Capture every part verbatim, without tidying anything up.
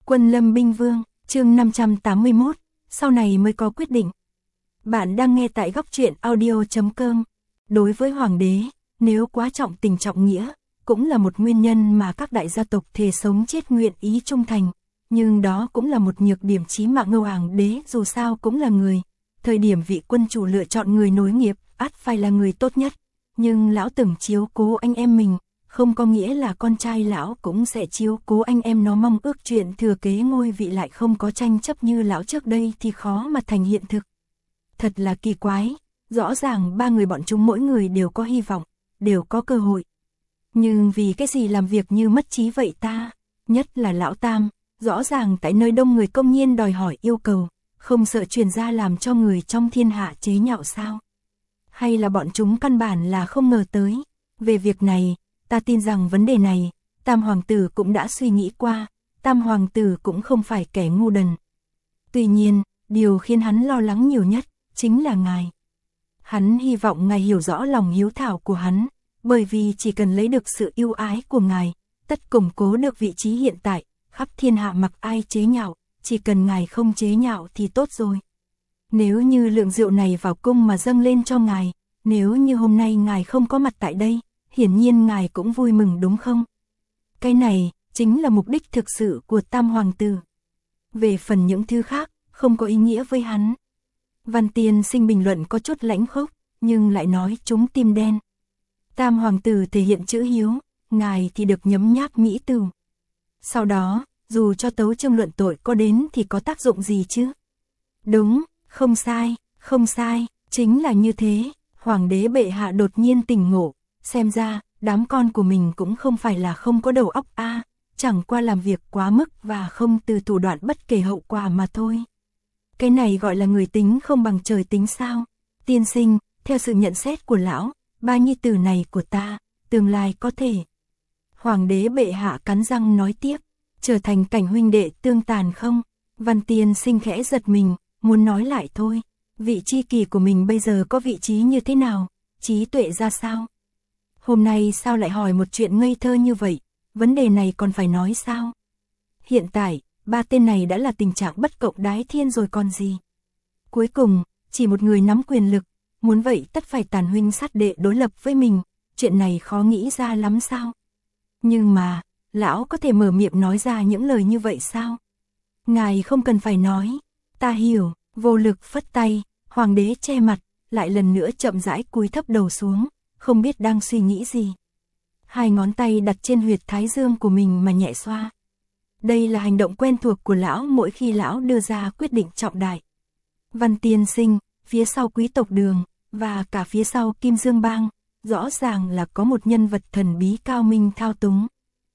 Quân Lâm Binh Vương, chương năm trăm tám mươi mốt, sau này mới có quyết định. Bạn đang nghe tại góc truyện audio chấm com. Đối với hoàng đế, nếu quá trọng tình trọng nghĩa, cũng là một nguyên nhân mà các đại gia tộc thề sống chết nguyện ý trung thành. Nhưng đó cũng là một nhược điểm chí mạng. Ngô Hoàng đế dù sao cũng là người. Thời điểm vị quân chủ lựa chọn người nối nghiệp, ắt phải là người tốt nhất. Nhưng lão từng chiếu cố anh em mình, không có nghĩa là con trai lão cũng sẽ chiếu cố anh em nó. Mong ước chuyện thừa kế ngôi vị lại không có tranh chấp như lão trước đây thì khó mà thành hiện thực. Thật là kỳ quái, rõ ràng ba người bọn chúng mỗi người đều có hy vọng, đều có cơ hội. Nhưng vì cái gì làm việc như mất trí vậy ta? Nhất là lão Tam, rõ ràng tại nơi đông người công nhiên đòi hỏi yêu cầu, không sợ truyền ra làm cho người trong thiên hạ chế nhạo sao? Hay là bọn chúng căn bản là không ngờ tới? Về việc này, ta tin rằng vấn đề này, Tam Hoàng tử cũng đã suy nghĩ qua, Tam Hoàng tử cũng không phải kẻ ngu đần. Tuy nhiên, điều khiến hắn lo lắng nhiều nhất, chính là ngài. Hắn hy vọng ngài hiểu rõ lòng hiếu thảo của hắn, bởi vì chỉ cần lấy được sự yêu ái của ngài, tất củng cố được vị trí hiện tại, khắp thiên hạ mặc ai chế nhạo, chỉ cần ngài không chế nhạo thì tốt rồi. Nếu như lượng rượu này vào cung mà dâng lên cho ngài, nếu như hôm nay ngài không có mặt tại đây, hiển nhiên ngài cũng vui mừng đúng không? Cái này, chính là mục đích thực sự của Tam Hoàng tử. Về phần những thứ khác, không có ý nghĩa với hắn. Văn Tiên Sinh bình luận có chút lãnh khốc, nhưng lại nói chúng tim đen. Tam Hoàng tử thể hiện chữ hiếu, ngài thì được nhấm nháp mỹ tử. Sau đó, dù cho tấu chương luận tội có đến thì có tác dụng gì chứ? Đúng, không sai, không sai, chính là như thế. Hoàng đế bệ hạ đột nhiên tỉnh ngộ, xem ra, đám con của mình cũng không phải là không có đầu óc a, chẳng qua làm việc quá mức và không từ thủ đoạn bất kể hậu quả mà thôi. Cái này gọi là người tính không bằng trời tính sao? Tiên sinh, theo sự nhận xét của lão, ba nhi tử này của ta, tương lai có thể. Hoàng đế bệ hạ cắn răng nói tiếp, trở thành cảnh huynh đệ tương tàn không? Văn Tiên Sinh khẽ giật mình, muốn nói lại thôi. Vị tri kỷ của mình bây giờ có vị trí như thế nào? Trí tuệ ra sao? Hôm nay sao lại hỏi một chuyện ngây thơ như vậy? Vấn đề này còn phải nói sao? Hiện tại, ba tên này đã là tình trạng bất cộng đái thiên rồi còn gì? Cuối cùng, chỉ một người nắm quyền lực, muốn vậy tất phải tàn huynh sát đệ đối lập với mình, chuyện này khó nghĩ ra lắm sao? Nhưng mà, lão có thể mở miệng nói ra những lời như vậy sao? Ngài không cần phải nói, ta hiểu, vô lực phất tay, hoàng đế che mặt, lại lần nữa chậm rãi cúi thấp đầu xuống, không biết đang suy nghĩ gì. Hai ngón tay đặt trên huyệt thái dương của mình mà nhẹ xoa. Đây là hành động quen thuộc của lão mỗi khi lão đưa ra quyết định trọng đại. Văn Tiên Sinh, phía sau quý tộc Đường, và cả phía sau Kim Dương Bang, rõ ràng là có một nhân vật thần bí cao minh thao túng.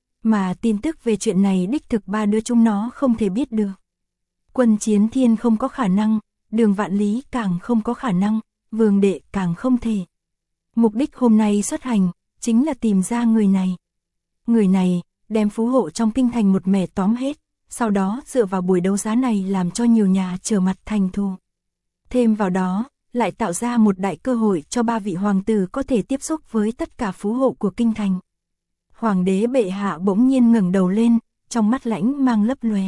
Mà tin tức về chuyện này đích thực ba đứa chúng nó không thể biết được. Quân Chiến Thiên không có khả năng, Đường Vạn Lý càng không có khả năng, Vương Đệ càng không thể. Mục đích hôm nay xuất hành, chính là tìm ra người này. Người này, đem phú hộ trong kinh thành một mẻ tóm hết, sau đó dựa vào buổi đấu giá này làm cho nhiều nhà trở mặt thành thù. Thêm vào đó, lại tạo ra một đại cơ hội cho ba vị hoàng tử có thể tiếp xúc với tất cả phú hộ của kinh thành. Hoàng đế bệ hạ bỗng nhiên ngẩng đầu lên, trong mắt lãnh mang lấp lóe.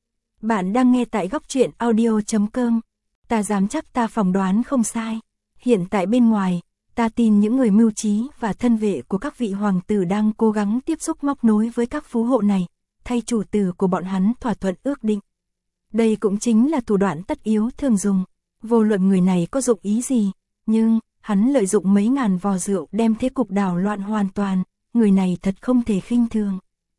Bạn đang nghe tại góc truyện audio chấm com. Ta dám chắc ta phỏng đoán không sai. Hiện tại bên ngoài, ta tin những người mưu trí và thân vệ của các vị hoàng tử đang cố gắng tiếp xúc móc nối với các phú hộ này, thay chủ tử của bọn hắn thỏa thuận ước định. Đây cũng chính là thủ đoạn tất yếu thường dùng. Vô luận người này có dụng ý gì, nhưng hắn lợi dụng mấy ngàn vò rượu đem thế cục đảo loạn hoàn toàn, người này thật không thể khinh thường.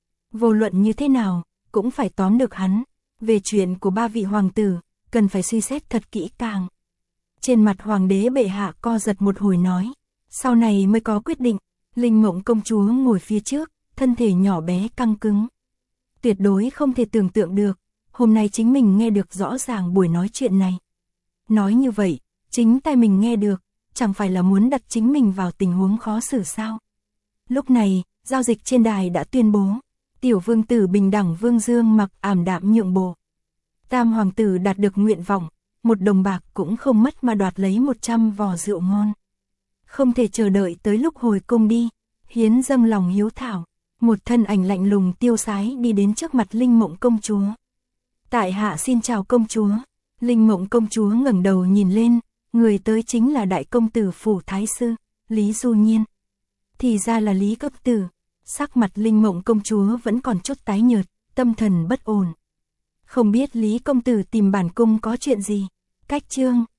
Vô luận như thế nào, cũng phải tóm được hắn. Về chuyện của ba vị hoàng tử, cần phải suy xét thật kỹ càng. Trên mặt hoàng đế bệ hạ co giật một hồi nói, sau này mới có quyết định. Linh Mộng công chúa ngồi phía trước, thân thể nhỏ bé căng cứng. Tuyệt đối không thể tưởng tượng được, hôm nay chính mình nghe được rõ ràng buổi nói chuyện này. Nói như vậy, chính tai mình nghe được, chẳng phải là muốn đặt chính mình vào tình huống khó xử sao? Lúc này, giao dịch trên đài đã tuyên bố, tiểu vương tử bình đẳng Vương Dương mặc ảm đạm nhượng bộ. Tam hoàng tử đạt được nguyện vọng, một đồng bạc cũng không mất mà đoạt lấy một trăm vò rượu ngon. Không thể chờ đợi tới lúc hồi cung đi, hiến dâng lòng hiếu thảo, một thân ảnh lạnh lùng tiêu sái đi đến trước mặt Linh Mộng công chúa, Tại hạ xin chào công chúa. Linh Mộng công chúa ngẩng đầu nhìn lên, người tới chính là đại công tử phủ thái sư, Lý Du Nhiên. Thì ra là Lý cấp tử. Sắc mặt Linh Mộng công chúa vẫn còn chút tái nhợt, tâm thần bất ổn. Không biết Lý công tử tìm bản cung có chuyện gì? Cách chương